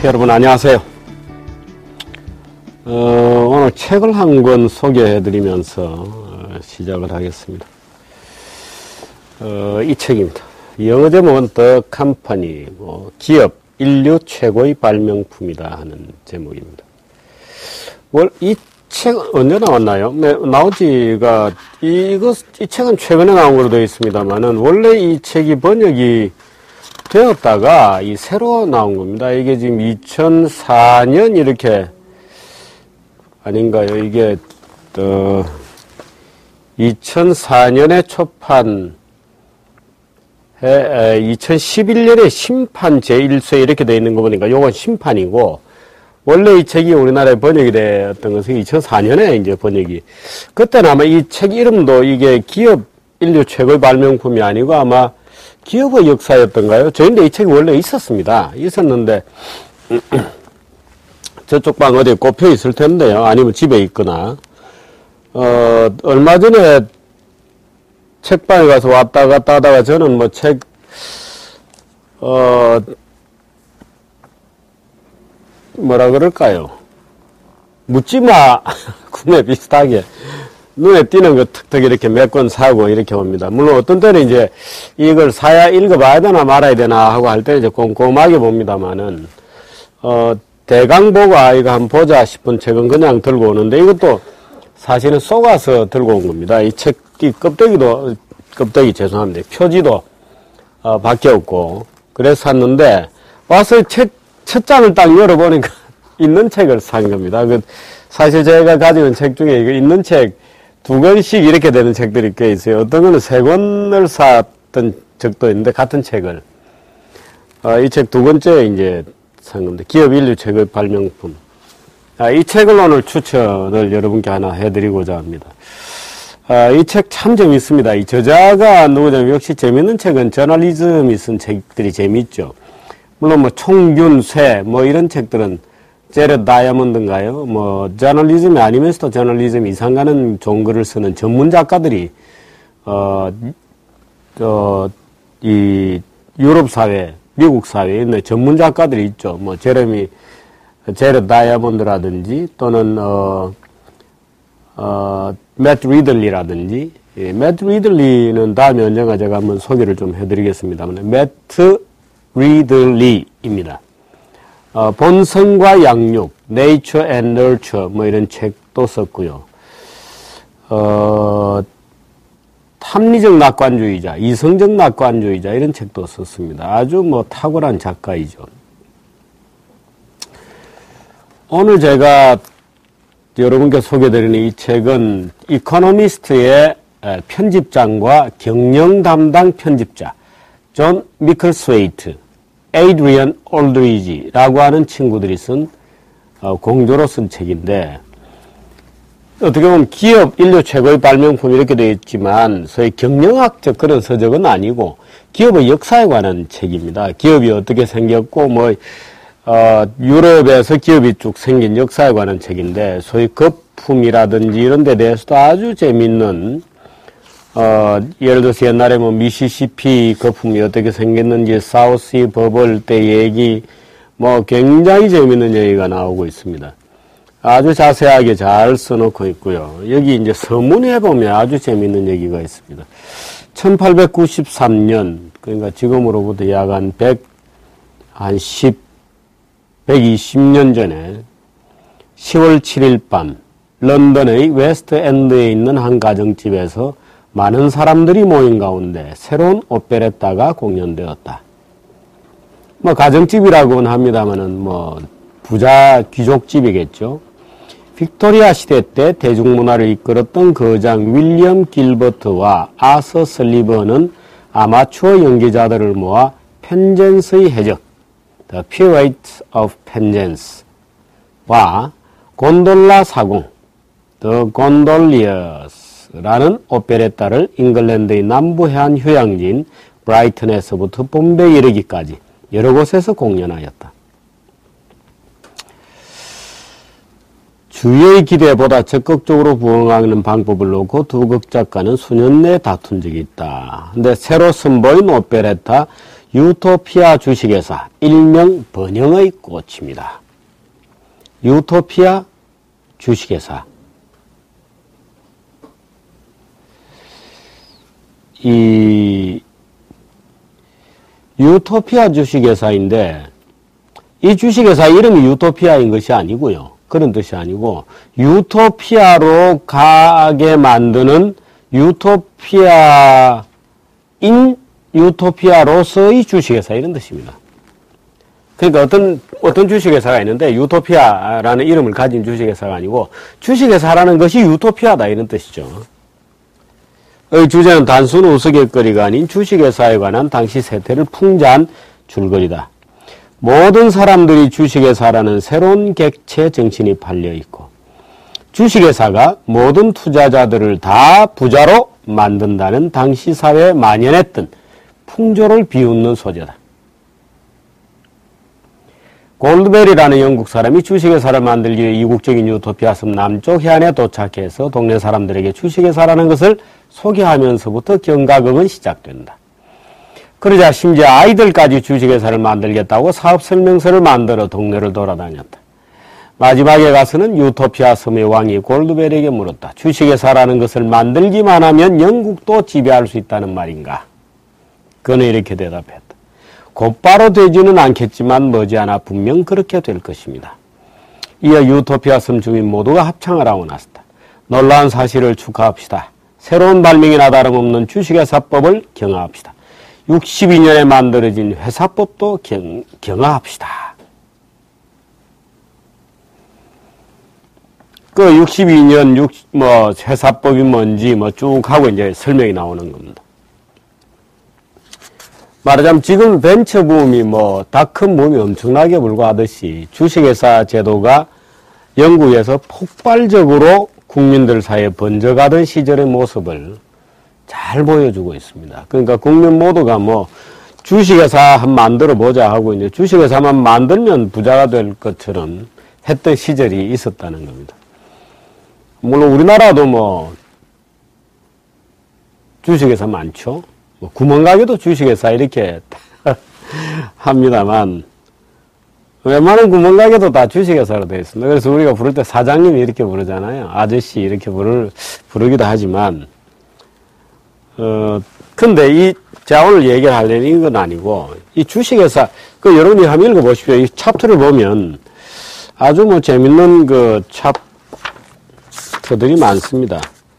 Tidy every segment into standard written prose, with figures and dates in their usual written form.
여러분 안녕하세요. 오늘 책을 한 권 소개해드리면서 시작을 하겠습니다. 이 책입니다. 영어 제목은 The Company, 기업 인류 최고의 발명품이다 하는 제목입니다. 이 책은 언제 나왔나요? 나오지가 이 책은 최근에 나온 걸로 되어 있습니다만은 원래 이 책이 번역이 되었다가 이 새로 나온 겁니다. 이게 지금 2004년 이렇게 아닌가요? 이게 2004년에 초판해 2011년에 심판 제1쇄 이렇게 되어 있는 거 보니까 요건 심판이고, 원래 이 책이 우리나라에 번역이 되었던 것은 2004년에 이제 번역이, 그때는 아마 이 책 이름도 이게 기업 인류 최고의 발명품이 아니고 아마 기업의 역사였던가요? 저인데 이 책이 원래 있었는데 저쪽 방 어디에 꼽혀 있을 텐데요. 아니면 집에 있거나 얼마 전에 책방에 가서 왔다 갔다 하다가 저는 뭐라 그럴까요? 묻지마 구매 비슷하게 눈에 띄는 거 툭툭 이렇게 몇 권 사고 이렇게 옵니다. 물론 어떤 때는 이제 이걸 사야 읽어봐야 되나 말아야 되나 하고 할 때 이제 꼼꼼하게 봅니다만은, 대강 보고 이거 한번 보자 싶은 책은 그냥 들고 오는데, 이것도 사실은 속아서 들고 온 겁니다. 이 책, 이 껍데기 죄송합니다. 표지도, 바뀌었고, 그래서 샀는데, 와서 첫 장을 딱 열어보니까 있는 책을 산 겁니다. 사실 제가 가지고 있는 책 중에 이거 있는 책 2권씩 이렇게 되는 책들이 꽤 있어요. 어떤 거는 3권을 샀던 적도 있는데, 같은 책을. 이 책 2권째 이제 산 건데, 기업 인류 최고의 발명품. 이 책을 오늘 추천을 여러분께 하나 해드리고자 합니다. 이 책 참 재밌습니다. 이 저자가 누구냐면, 역시 재밌는 책은 저널리즘이 쓴 책들이 재밌죠. 물론 총균쇠, 이런 책들은 제렛 다이아몬드인가요? 저널리즘이 아니면서도 저널리즘 이상 가는 좋은 글을 쓰는 전문 작가들이, 이 유럽 사회, 미국 사회에 있는 전문 작가들이 있죠. 제렛 다이아몬드라든지, 또는, 매트 리들리라든지, 매트 리들리는 다음에 언젠가 제가 한번 소개를 좀 해드리겠습니다만, 매트 리들리입니다. 본성과 양육, Nature and Nurture, 이런 책도 썼고요. 합리적 낙관주의자, 이성적 낙관주의자, 이런 책도 썼습니다. 아주 탁월한 작가이죠. 오늘 제가 여러분께 소개드리는 이 책은 이코노미스트의 편집장과 경영 담당 편집자, 존 미클스웨이트, 에이드리언 올드리지라고 하는 친구들이 쓴 공조로 쓴 책인데, 어떻게 보면 기업 인류 최고의 발명품 이렇게 되어 있지만 소위 경영학적 그런 서적은 아니고 기업의 역사에 관한 책입니다. 기업이 어떻게 생겼고 유럽에서 기업이 쭉 생긴 역사에 관한 책인데, 소위 거품이라든지 이런 데 대해서도 아주 재밌는, 예를 들어서 옛날에 미시시피 거품이 어떻게 생겼는지, 사우스 버블 때 얘기, 굉장히 재밌는 얘기가 나오고 있습니다. 아주 자세하게 잘 써놓고 있고요. 여기 이제 서문에 보면 아주 재밌는 얘기가 있습니다. 1893년, 그러니까 지금으로부터 약 한 120년 전에 10월 7일 밤, 런던의 웨스트 엔드에 있는 한 가정집에서 많은 사람들이 모인 가운데 새로운 오페레타가 공연되었다. 가정집이라고는 합니다만은 부자 귀족집이겠죠. 빅토리아 시대 때 대중문화를 이끌었던 거장 윌리엄 길버트와 아서 설리번은 아마추어 연기자들을 모아 펜젠스의 해적, The Pirates of Penjance와 곤돌라 사공, The Gondoliers 라는 오페레타를 잉글랜드의 남부 해안 휴양지인 브라이튼에서부터 봄베이에 이르기까지 여러 곳에서 공연하였다. 주위의 기대보다 적극적으로 부응하는 방법을 놓고 두 극작가는 수년 내에 다툰 적이 있다. 근데 새로 선보인 오페레타 유토피아 주식회사, 일명 번영의 꽃입니다. 유토피아 주식회사. 이 유토피아 주식회사인데 이 주식회사 이름이 유토피아인 것이 아니고요. 그런 뜻이 아니고 유토피아로 가게 만드는 유토피아인 유토피아로서의 주식회사 이런 뜻입니다. 그러니까 어떤 주식회사가 있는데 유토피아라는 이름을 가진 주식회사가 아니고 주식회사라는 것이 유토피아다 이런 뜻이죠. 의 주제는 단순 우스갯거리가 아닌 주식회사에 관한 당시 세태를 풍자한 줄거리다. 모든 사람들이 주식회사라는 새로운 객체 정신이 팔려있고 주식회사가 모든 투자자들을 다 부자로 만든다는 당시 사회에 만연했던 풍조를 비웃는 소재다. 골드베리라는 영국 사람이 주식회사를 만들기 위해 이국적인 유토피아 섬 남쪽 해안에 도착해서 동네 사람들에게 주식회사라는 것을 소개하면서부터 경과극은 시작된다. 그러자 심지어 아이들까지 주식회사를 만들겠다고 사업설명서를 만들어 동네를 돌아다녔다. 마지막에 가서는 유토피아 섬의 왕이 골드베리에게 물었다. 주식회사라는 것을 만들기만 하면 영국도 지배할 수 있다는 말인가? 그는 이렇게 대답했다. 곧바로 되지는 않겠지만 머지않아 분명 그렇게 될 것입니다. 이어 유토피아 섬 주민 모두가 합창을 하고 나섰다. 놀라운 사실을 축하합시다. 새로운 발명이나 다름없는 주식회사법을 경하합시다. 62년에 만들어진 회사법도 경하합시다. 그 62년 회사법이 뭔지 쭉 하고 이제 설명이 나오는 겁니다. 말하자면 지금 벤처붐이 닷컴붐이 엄청나게 불과하듯이 주식회사 제도가 영국에서 폭발적으로 국민들 사이에 번져가던 시절의 모습을 잘 보여주고 있습니다. 그러니까 국민 모두가 주식회사 한번 만들어 보자 하고 이제 주식회사만 만들면 부자가 될 것처럼 했던 시절이 있었다는 겁니다. 물론 우리나라도 주식회사 많죠. 구멍가게도 주식회사 이렇게 합니다만 웬만한 구멍가게도 다 주식회사로 되어 있습니다. 그래서 우리가 부를 때 사장님이 이렇게 부르잖아요. 아저씨 이렇게 부르기도 하지만 근데 제가 오늘 얘기를 하려는 이건 아니고 이 주식회사 여러분이 한번 읽어보십시오. 이 챕터를 보면 아주 재밌는 챕터들이 많습니다.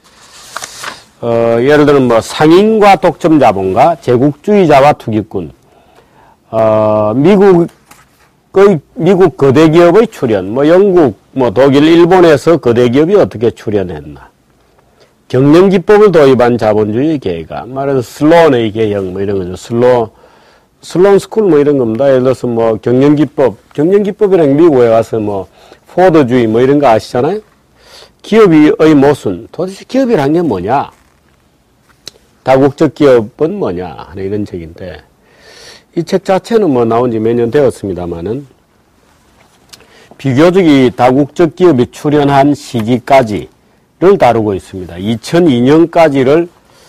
예를 들면 상인과 독점 자본가, 제국주의자와 투기꾼, 미국 거대 기업의 출현, 영국, 독일, 일본에서 거대 기업이 어떻게 출현했나, 경영 기법을 도입한 자본주의 계가, 말해서 슬론의 개혁, 이런 거죠. 슬론 스쿨 이런 겁니다. 예를 들어서 경영 기법이랑 미국에 와서 포드주의 이런 거 아시잖아요? 기업의 모순, 도대체 기업이란 게 뭐냐? 다국적 기업은 뭐냐 하는 이런 책인데 이 책 자체는 나온 지 몇 년 되었습니다만은 비교적 이 다국적 기업이 출현한 시기까지를 다루고 있습니다. 2002년까지를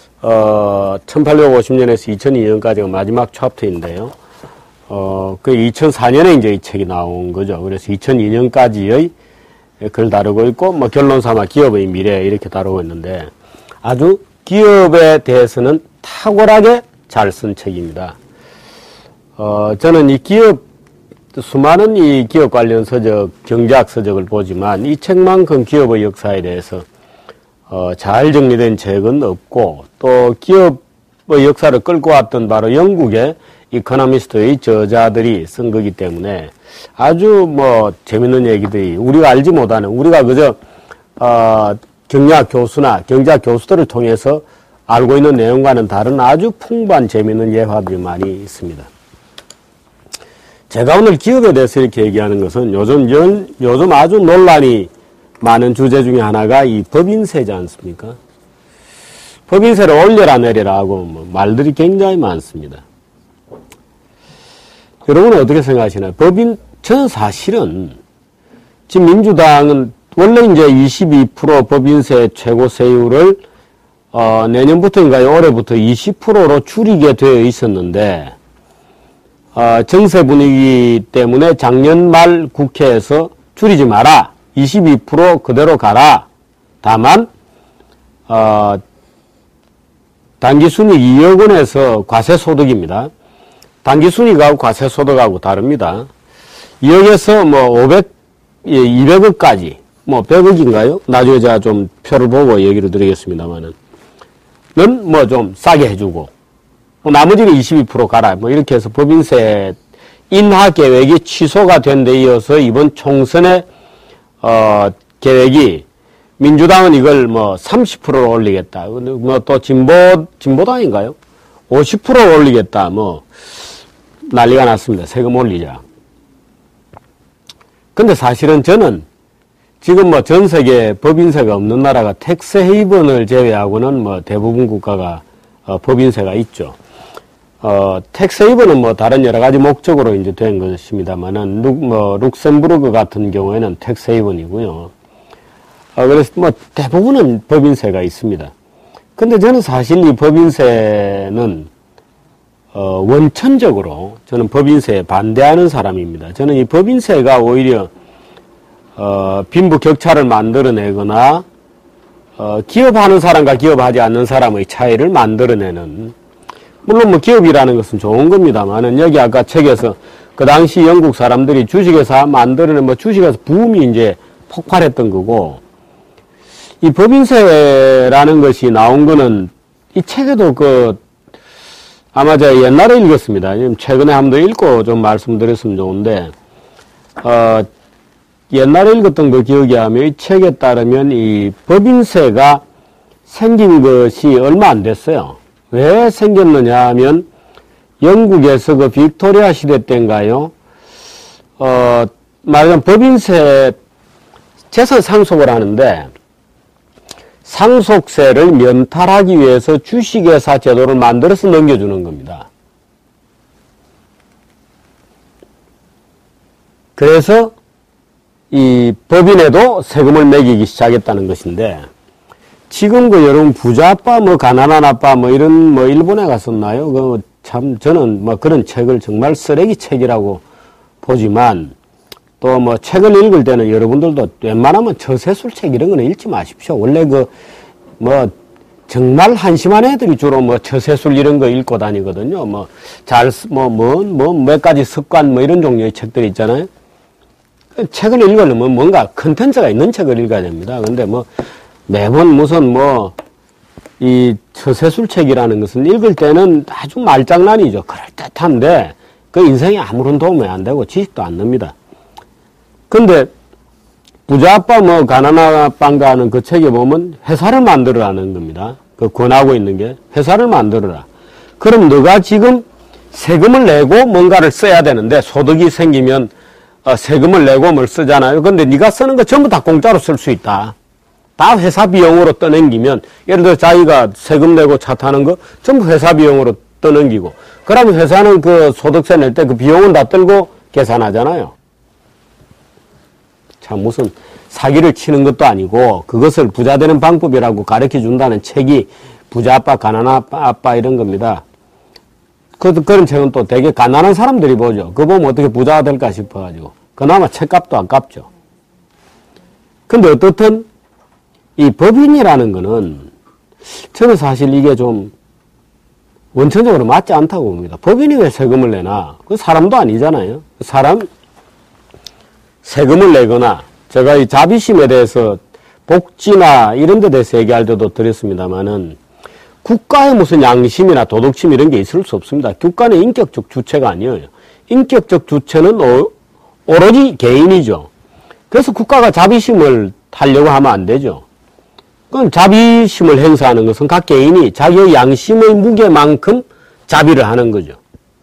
1850년에서 2002년까지가 마지막 챕터인데요. 그 2004년에 이제 이 책이 나온 거죠. 그래서 2002년까지의 그걸 다루고 있고 결론 삼아 기업의 미래 이렇게 다루고 있는데 아주 기업에 대해서는 탁월하게 잘 쓴 책입니다. 저는 이 수많은 이 기업 관련 서적, 경제학 서적을 보지만 이 책만큼 기업의 역사에 대해서, 잘 정리된 책은 없고, 또 기업의 역사를 끌고 왔던 바로 영국의 이코노미스트의 저자들이 쓴 거기 때문에 아주 재밌는 얘기들이 우리가 알지 못하는, 우리가 그저, 경영학 교수나 경제학 교수들을 통해서 알고 있는 내용과는 다른 아주 풍부한 재미있는 예화들이 많이 있습니다. 제가 오늘 기업에 대해서 이렇게 얘기하는 것은 요즘 아주 논란이 많은 주제 중에 하나가 이 법인세지 않습니까? 법인세를 올려라 내려라 하고 말들이 굉장히 많습니다. 여러분은 어떻게 생각하시나요? 저는 사실은 지금 민주당은 원래 이제 22% 법인세 최고 세율을 내년부터인가요? 올해부터 20%로 줄이게 되어 있었는데 정세 분위기 때문에 작년 말 국회에서 줄이지 마라. 22% 그대로 가라. 다만 당기순이익 2억 원에서 과세소득입니다. 당기순이익하고 과세소득하고 다릅니다. 2억에서 뭐 200억까지, 뭐 100억인가요? 나중에 제가 좀 표를 보고 얘기를 드리겠습니다만은, 는 뭐 좀 싸게 해주고, 나머지는 22% 가라. 뭐 이렇게 해서 법인세 인하 계획이 취소가 된 데 이어서 이번 총선의, 계획이 민주당은 이걸 뭐 30%로 올리겠다. 뭐 또 진보당인가요? 50% 올리겠다. 뭐 난리가 났습니다. 세금 올리자. 근데 사실은 저는 지금 뭐 전 세계 법인세가 없는 나라가 텍스 헤이븐을 제외하고는 뭐 대부분 국가가 법인세가 있죠. 텍스 헤이븐은 뭐 다른 여러 가지 목적으로 이제 된 것입니다만은 룩셈부르크 같은 경우에는 텍스 헤이븐이고요. 그래서 뭐 대부분은 법인세가 있습니다. 근데 저는 사실 이 법인세는 원천적으로 저는 법인세에 반대하는 사람입니다. 저는 이 법인세가 오히려 빈부격차를 만들어내거나 기업하는 사람과 기업하지 않는 사람의 차이를 만들어내는, 물론 뭐 기업이라는 것은 좋은 겁니다만은, 여기 아까 책에서 그 당시 영국 사람들이 주식회사 만들어낸 뭐 주식회사 붐이 이제 폭발했던 거고, 이 법인세라는 것이 나온 거는 이 책에도 아마 제가 옛날에 읽었습니다. 최근에 한 번 더 읽고 좀 말씀드렸으면 좋은데, 옛날에 읽었던 거 기억이 하면 이 책에 따르면 이 법인세가 생긴 것이 얼마 안 됐어요. 왜 생겼느냐 하면 영국에서 그 빅토리아 시대 때인가요? 말하자면 법인세 재산 상속을 하는데 상속세를 면탈하기 위해서 주식회사 제도를 만들어서 넘겨주는 겁니다. 그래서 이 법인에도 세금을 매기기 시작했다는 것인데, 지금 여러분 부자 아빠 뭐 가난한 아빠 뭐 이런 뭐 일본에 갔었나요? 참 저는 뭐 그런 책을 정말 쓰레기 책이라고 보지만, 또 뭐 책을 읽을 때는 여러분들도 웬만하면 저세술 책 이런 거는 읽지 마십시오. 원래 뭐 정말 한심한 애들이 주로 뭐 저세술 이런 거 읽고 다니거든요. 몇 가지 습관 뭐 이런 종류의 책들이 있잖아요. 책을 읽으려면 뭔가 컨텐츠가 있는 책을 읽어야 됩니다. 근데 뭐 매번 무슨 이 저세술 책이라는 것은 읽을 때는 아주 말장난이죠. 그럴듯한데 그 인생에 아무런 도움이 안 되고 지식도 안 납니다. 근데 부자 아빠 뭐 가난한 아빠인가 하는 그 책에 보면 회사를 만들어라는 겁니다. 그 권하고 있는 게 회사를 만들어라. 그럼 너가 지금 세금을 내고 뭔가를 써야 되는데, 소득이 생기면 세금을 내고 뭘 쓰잖아요. 근데 네가 쓰는 거 전부 다 공짜로 쓸 수 있다. 다 회사 비용으로 떠넘기면, 예를 들어 자기가 세금 내고 차 타는 거 전부 회사 비용으로 떠넘기고, 그러면 회사는 그 소득세 낼 때 그 비용은 다 들고 계산하잖아요. 참 무슨 사기를 치는 것도 아니고 그것을 부자 되는 방법이라고 가르쳐 준다는 책이 부자 아빠, 가난한 아빠 이런 겁니다. 그런 책은 또 되게 가난한 사람들이 보죠. 그거 보면 어떻게 부자가 될까 싶어가지고. 그나마 책값도 아깝죠. 근데 어떻든 이 법인이라는 거는 저는 사실 이게 좀 원천적으로 맞지 않다고 봅니다. 법인이 왜 세금을 내나? 그 사람도 아니잖아요. 사람 세금을 내거나, 제가 이 자비심에 대해서 복지나 이런 데 대해서 얘기할 때도 드렸습니다만은, 국가에 무슨 양심이나 도덕심 이런 게 있을 수 없습니다. 국가는 인격적 주체가 아니에요. 인격적 주체는 오로지 개인이죠. 그래서 국가가 자비심을 하려고 하면 안 되죠. 그럼 자비심을 행사하는 것은 각 개인이 자기의 양심의 무게만큼 자비를 하는 거죠.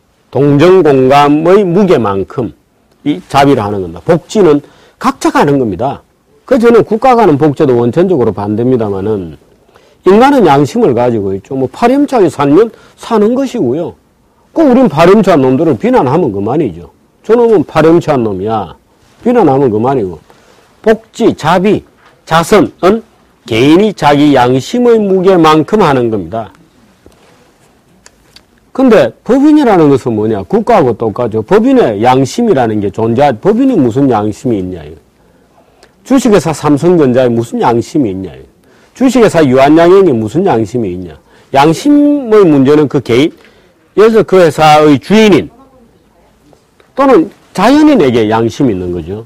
동정공감의 무게만큼 이 자비를 하는 겁니다. 복지는 각자가 하는 겁니다. 그래서 저는 국가가 하는 복지도 원천적으로 반대입니다만은, 인간은 양심을 가지고 있죠. 뭐 파렴치하게 살면 사는 것이고요. 우린 파렴치한 놈들을 비난하면 그만이죠. 저놈은 파렴치한 놈이야. 비난하면 그만이고. 복지, 자비, 자선은 개인이 자기 양심의 무게만큼 하는 겁니다. 근데 법인이라는 것은 뭐냐? 국가하고 똑같죠. 법인의 양심이라는 게 법인이 무슨 양심이 있냐? 주식회사 삼성전자에 무슨 양심이 있냐? 주식회사 유한양행이 무슨 양심이 있냐? 양심의 문제는 그 개인, 예를 들어 그 회사의 주인인 또는 자연인에게 양심이 있는 거죠.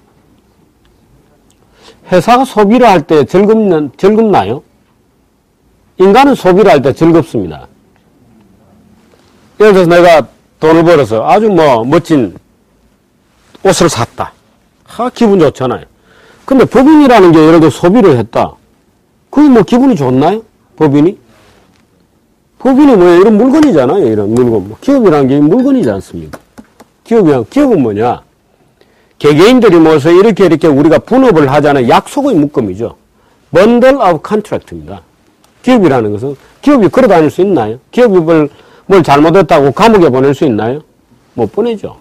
회사가 소비를 할 때 즐겁나요? 인간은 소비를 할 때 즐겁습니다. 예를 들어서 내가 돈을 벌어서 아주 멋진 옷을 샀다. 기분 좋잖아요. 근데 법인이라는 게 예를 들어 소비를 했다. 그게 기분이 좋나요? 법인이? 법인이 이런 물건이잖아요. 이런 물건. 기업이라는 게 물건이지 않습니까? 기업은 뭐냐? 개개인들이 모여서 이렇게 우리가 분업을 하자는 약속의 묶음이죠. Bundle of Contract입니다. 기업이라는 것은, 기업이 걸어 다닐 수 있나요? 기업이 뭘 잘못했다고 감옥에 보낼 수 있나요? 못 보내죠.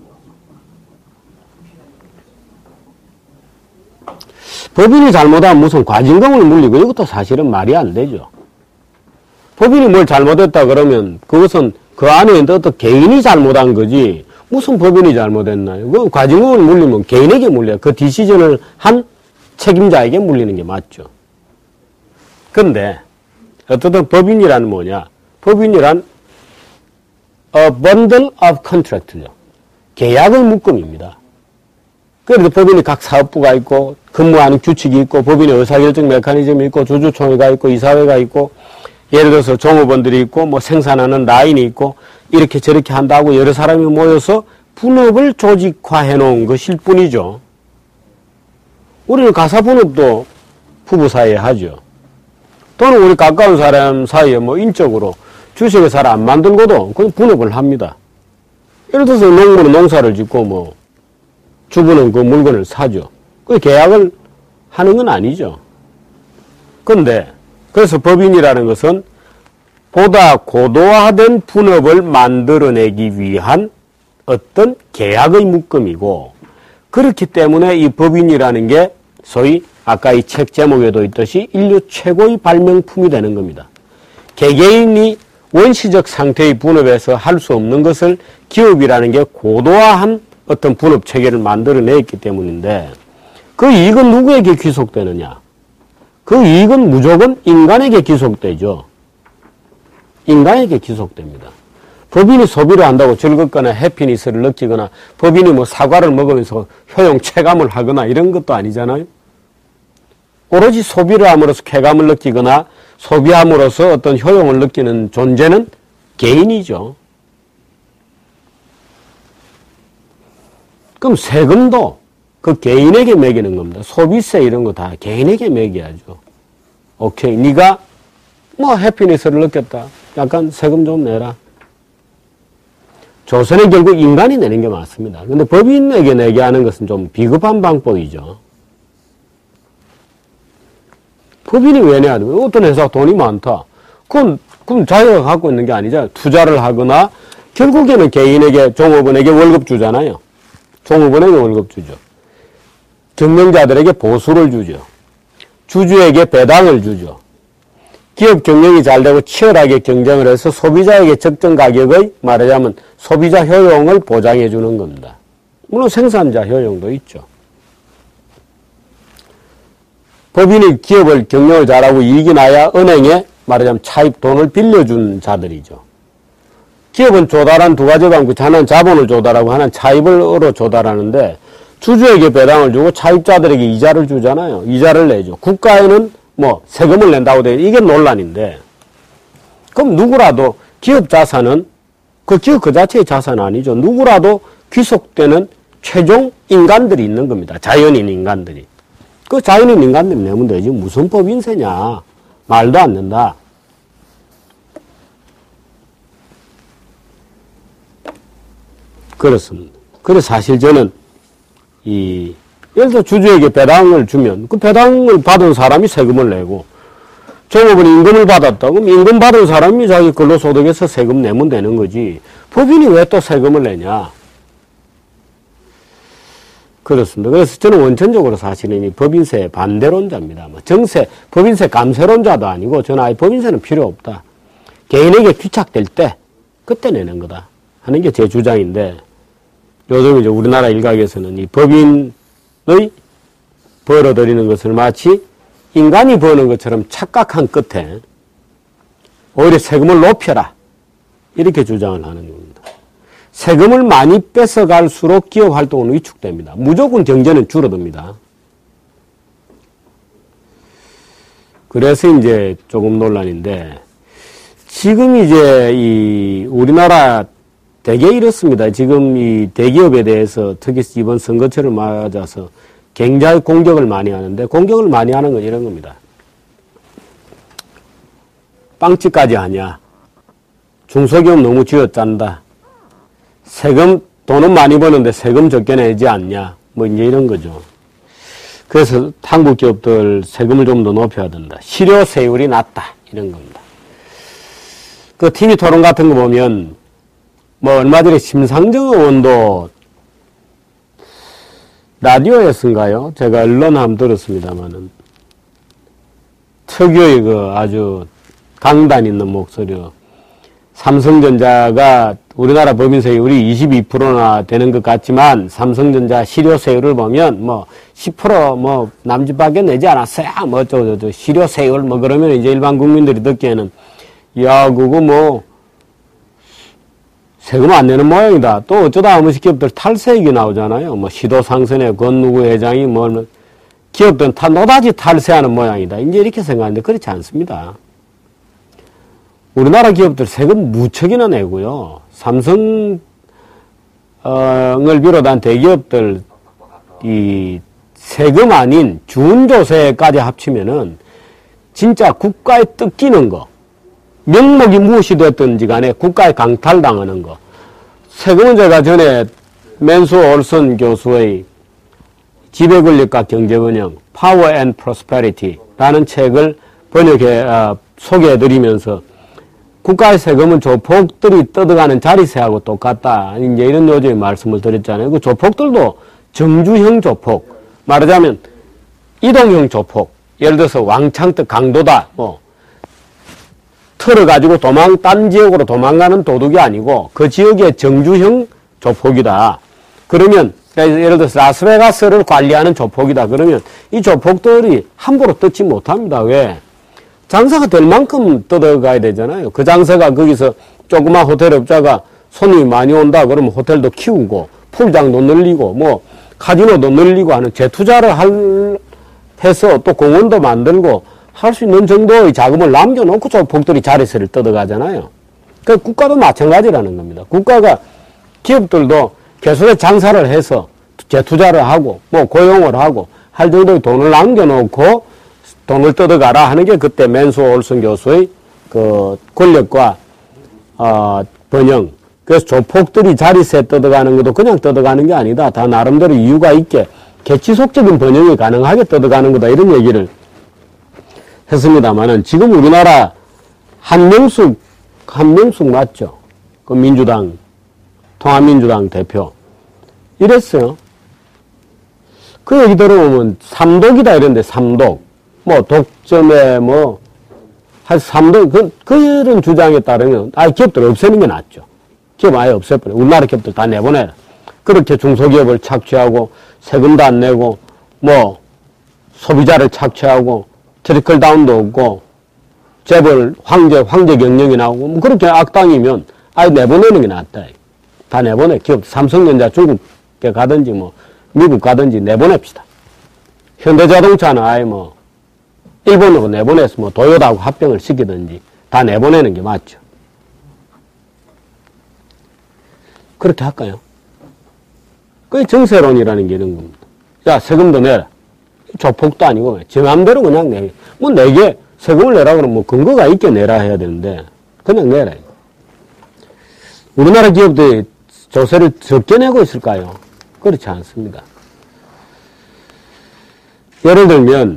법인이 잘못하면 무슨 과징금을 물리고 이것도 사실은 말이 안 되죠. 법인이 뭘 잘못했다 그러면 그것은 그 안에 있는 어떤 개인이 잘못한 거지 무슨 법인이 잘못했나요? 그 과징금을 물리면 개인에게 물려요. 그 디시전을 한 책임자에게 물리는 게 맞죠. 근데 어쨌든 법인이란 뭐냐? 법인이란 a bundle of contract죠. 계약의 묶음입니다. 그래서 법인이 각 사업부가 있고 근무하는 규칙이 있고 법인의 의사결정 메커니즘이 있고 주주총회가 있고 이사회가 있고 예를 들어서 종업원들이 있고 생산하는 라인이 있고 이렇게 저렇게 한다고 여러 사람이 모여서 분업을 조직화해 놓은 것일 뿐이죠. 우리는 가사분업도 부부 사이에 하죠. 또는 우리 가까운 사람 사이에 인적으로 주식회사를 안 만들고도 그냥 분업을 합니다. 예를 들어서 농부는 농사를 짓고 주부는 그 물건을 사죠. 그 계약을 하는 건 아니죠. 근데 그래서 법인이라는 것은 보다 고도화된 분업을 만들어내기 위한 어떤 계약의 묶음이고 그렇기 때문에 이 법인이라는 게 소위 아까 이 책 제목에도 있듯이 인류 최고의 발명품이 되는 겁니다. 개개인이 원시적 상태의 분업에서 할 수 없는 것을 기업이라는 게 고도화한 어떤 분업 체계를 만들어냈기 때문인데 그 이익은 누구에게 귀속되느냐? 그 이익은 무조건 인간에게 귀속되죠. 인간에게 귀속됩니다. 법인이 소비를 한다고 즐겁거나 해피니스를 느끼거나 법인이 사과를 먹으면서 효용 체감을 하거나 이런 것도 아니잖아요. 오로지 소비를 함으로써 쾌감을 느끼거나 소비함으로써 어떤 효용을 느끼는 존재는 개인이죠. 그럼 세금도 그 개인에게 매기는 겁니다. 소비세 이런 거 다 개인에게 매겨야죠. 오케이. 네가 해피니스를 느꼈다. 약간 세금 좀 내라. 조선은 결국 인간이 내는 게 맞습니다. 근데 법인에게 내게 하는 것은 좀 비겁한 방법이죠. 법인이 왜 내야 돼? 어떤 회사가 돈이 많다. 그럼 자기가 갖고 있는 게 아니잖아요. 투자를 하거나 결국에는 개인에게 종업원에게 월급 주잖아요. 종업원에게 월급 주죠. 경영자들에게 보수를 주죠. 주주에게 배당을 주죠. 기업 경영이 잘 되고 치열하게 경쟁을 해서 소비자에게 적정 가격의 말하자면 소비자 효용을 보장해 주는 겁니다. 물론 생산자 효용도 있죠. 법인이 기업을 경영을 잘하고 이익이 나야 은행에 말하자면 차입 돈을 빌려준 자들이죠. 기업은 조달한 두 가지가 있고 하나는 자본을 조달하고 하나는 차입으로 조달하는데 주주에게 배당을 주고 차입자들에게 이자를 주잖아요. 이자를 내죠. 국가에는 세금을 낸다고 돼. 이게 논란인데. 그럼 누구라도 기업 자산은 그 기업 그 자체의 자산 아니죠. 누구라도 귀속되는 최종 인간들이 있는 겁니다. 자연인 인간들이. 그 자연인 인간들이 내면 되지. 무슨 법인세냐. 말도 안 된다. 그렇습니다. 그래서 사실 저는 예를 들어 주주에게 배당을 주면 그 배당을 받은 사람이 세금을 내고 종업원이 임금을 받았다. 그럼 임금 받은 사람이 자기 근로소득에서 세금 내면 되는 거지. 법인이 왜 또 세금을 내냐. 그렇습니다. 그래서 저는 원천적으로 사실은 이 법인세 반대론자입니다. 법인세 감세론자도 아니고 저는 아예 법인세는 필요 없다. 개인에게 귀착될 때 그때 내는 거다 하는 게 제 주장인데, 요즘 이제 우리나라 일각에서는 이 법인의 벌어들이는 것을 마치 인간이 버는 것처럼 착각한 끝에 오히려 세금을 높여라 이렇게 주장을 하는 겁니다. 세금을 많이 뺏어갈수록 기업 활동은 위축됩니다. 무조건 경제는 줄어듭니다. 그래서 이제 조금 논란인데, 지금 이제 이 우리나라 되게 이렇습니다. 지금 이 대기업에 대해서 특히 이번 선거철을 맞아서 굉장히 공격을 많이 하는데, 공격을 많이 하는 건 이런 겁니다. 빵집까지 하냐? 중소기업 너무 쥐어짠다. 세금, 돈은 많이 버는데 세금 적게 내지 않냐? 뭐 이제 이런 거죠. 그래서 한국 기업들 세금을 좀 더 높여야 된다. 실효세율이 낮다. 이런 겁니다. 그 TV 토론 같은 거 보면, 뭐 얼마 전에 심상정 의원도 라디오에서인가요? 제가 언론 한번 들었습니다만은 특유의 그 아주 강단 있는 목소리로 삼성전자가 우리나라 법인세율이 22%나 되는 것 같지만 삼성전자 실효세율을 보면 뭐 10% 뭐 남짓밖에 내지 않았어요. 뭐 어쩌고저쩌고 실효세율 뭐 그러면 이제 일반 국민들이 듣기에는 야 그거 뭐 세금 안 내는 모양이다. 또 어쩌다 한 번씩 기업들 탈세액이 나오잖아요. 뭐 시도상선의 권누구 회장이 뭐 기업들은 다 노다지 탈세하는 모양이다. 이제 이렇게 생각하는데 그렇지 않습니다. 우리나라 기업들 세금 무척이나 내고요. 삼성을 비롯한 대기업들 이 세금 아닌 준조세까지 합치면은 진짜 국가에 뜯기는 거, 명목이 무엇이 됐든지 간에 국가에 강탈당하는 거. 세금은 제가 전에 맨수 올슨 교수의 지배권력과 경제번영, Power and Prosperity라는 책을 소개해드리면서 국가의 세금은 조폭들이 뜯어가는 자리세하고 똑같다. 이제 이런 요즘에 말씀을 드렸잖아요. 그 조폭들도 정주형 조폭, 말하자면 이동형 조폭, 예를 들어서 왕창떡 강도다, 뭐, 틀을 가지고 딴 지역으로 도망가는 도둑이 아니고 그 지역의 정주형 조폭이다. 그러면, 예를 들어서 라스베가스를 관리하는 조폭이다. 그러면 이 조폭들이 함부로 뜯지 못합니다. 왜? 장사가 될 만큼 뜯어가야 되잖아요. 그 장사가 거기서 조그만 호텔 업자가 손님이 많이 온다 그러면 호텔도 키우고 풀장도 늘리고 뭐 카지노도 늘리고 하는 재투자를 해서 또 공원도 만들고 할 수 있는 정도의 자금을 남겨놓고 조폭들이 자리세를 뜯어가잖아요. 그 국가도 마찬가지라는 겁니다. 국가가 기업들도 계속해 장사를 해서 재투자를 하고 뭐 고용을 하고 할 정도의 돈을 남겨놓고 돈을 뜯어가라 하는 게 그때 맨수 올슨 교수의 그 권력과 번영. 그래서 조폭들이 자리세 뜯어가는 것도 그냥 뜯어가는 게 아니다. 다 나름대로 이유가 있게 개취속적인 번영이 가능하게 뜯어가는 거다. 이런 얘기를 했습니다만은 지금 우리나라 한명숙 맞죠? 그 민주당, 통합민주당 대표. 이랬어요. 그 얘기 들어보면 삼독이다 이런데 삼독. 뭐, 독점에 뭐, 한 삼독, 그런 주장에 따르면, 기업들 없애는 게 낫죠. 기업 아예 없애버려. 우리나라 기업들 다 내보내라. 그렇게 중소기업을 착취하고, 세금도 안 내고, 뭐, 소비자를 착취하고, 트리클 다운도 없고, 재벌, 황제 경영이 나오고, 뭐, 그렇게 악당이면, 아예 내보내는 게 낫다. 다 내보내. 기업, 삼성전자 중국에 가든지, 뭐, 미국 가든지 내보냅시다. 현대자동차는 아예 뭐, 일본으로 내보내서 뭐 도요다하고 합병을 시키든지 다 내보내는 게 맞죠. 그렇게 할까요? 그게 정세론이라는 게 이런 겁니다. 야, 세금도 내라. 조폭도 아니고, 제 맘대로 그냥 내. 뭐 내게 세금을 내라 그러면 뭐 근거가 있게 내라 해야 되는데, 그냥 내라. 우리나라 기업들이 조세를 적게 내고 있을까요? 그렇지 않습니다. 예를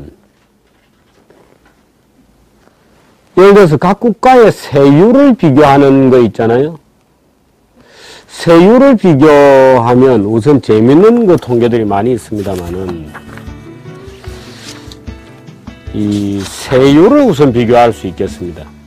들어서 각 국가의 세율을 비교하는 거 있잖아요. 세율을 비교하면 우선 재밌는 그 통계들이 많이 있습니다만은 이 세율을 우선 비교할 수 있겠습니다.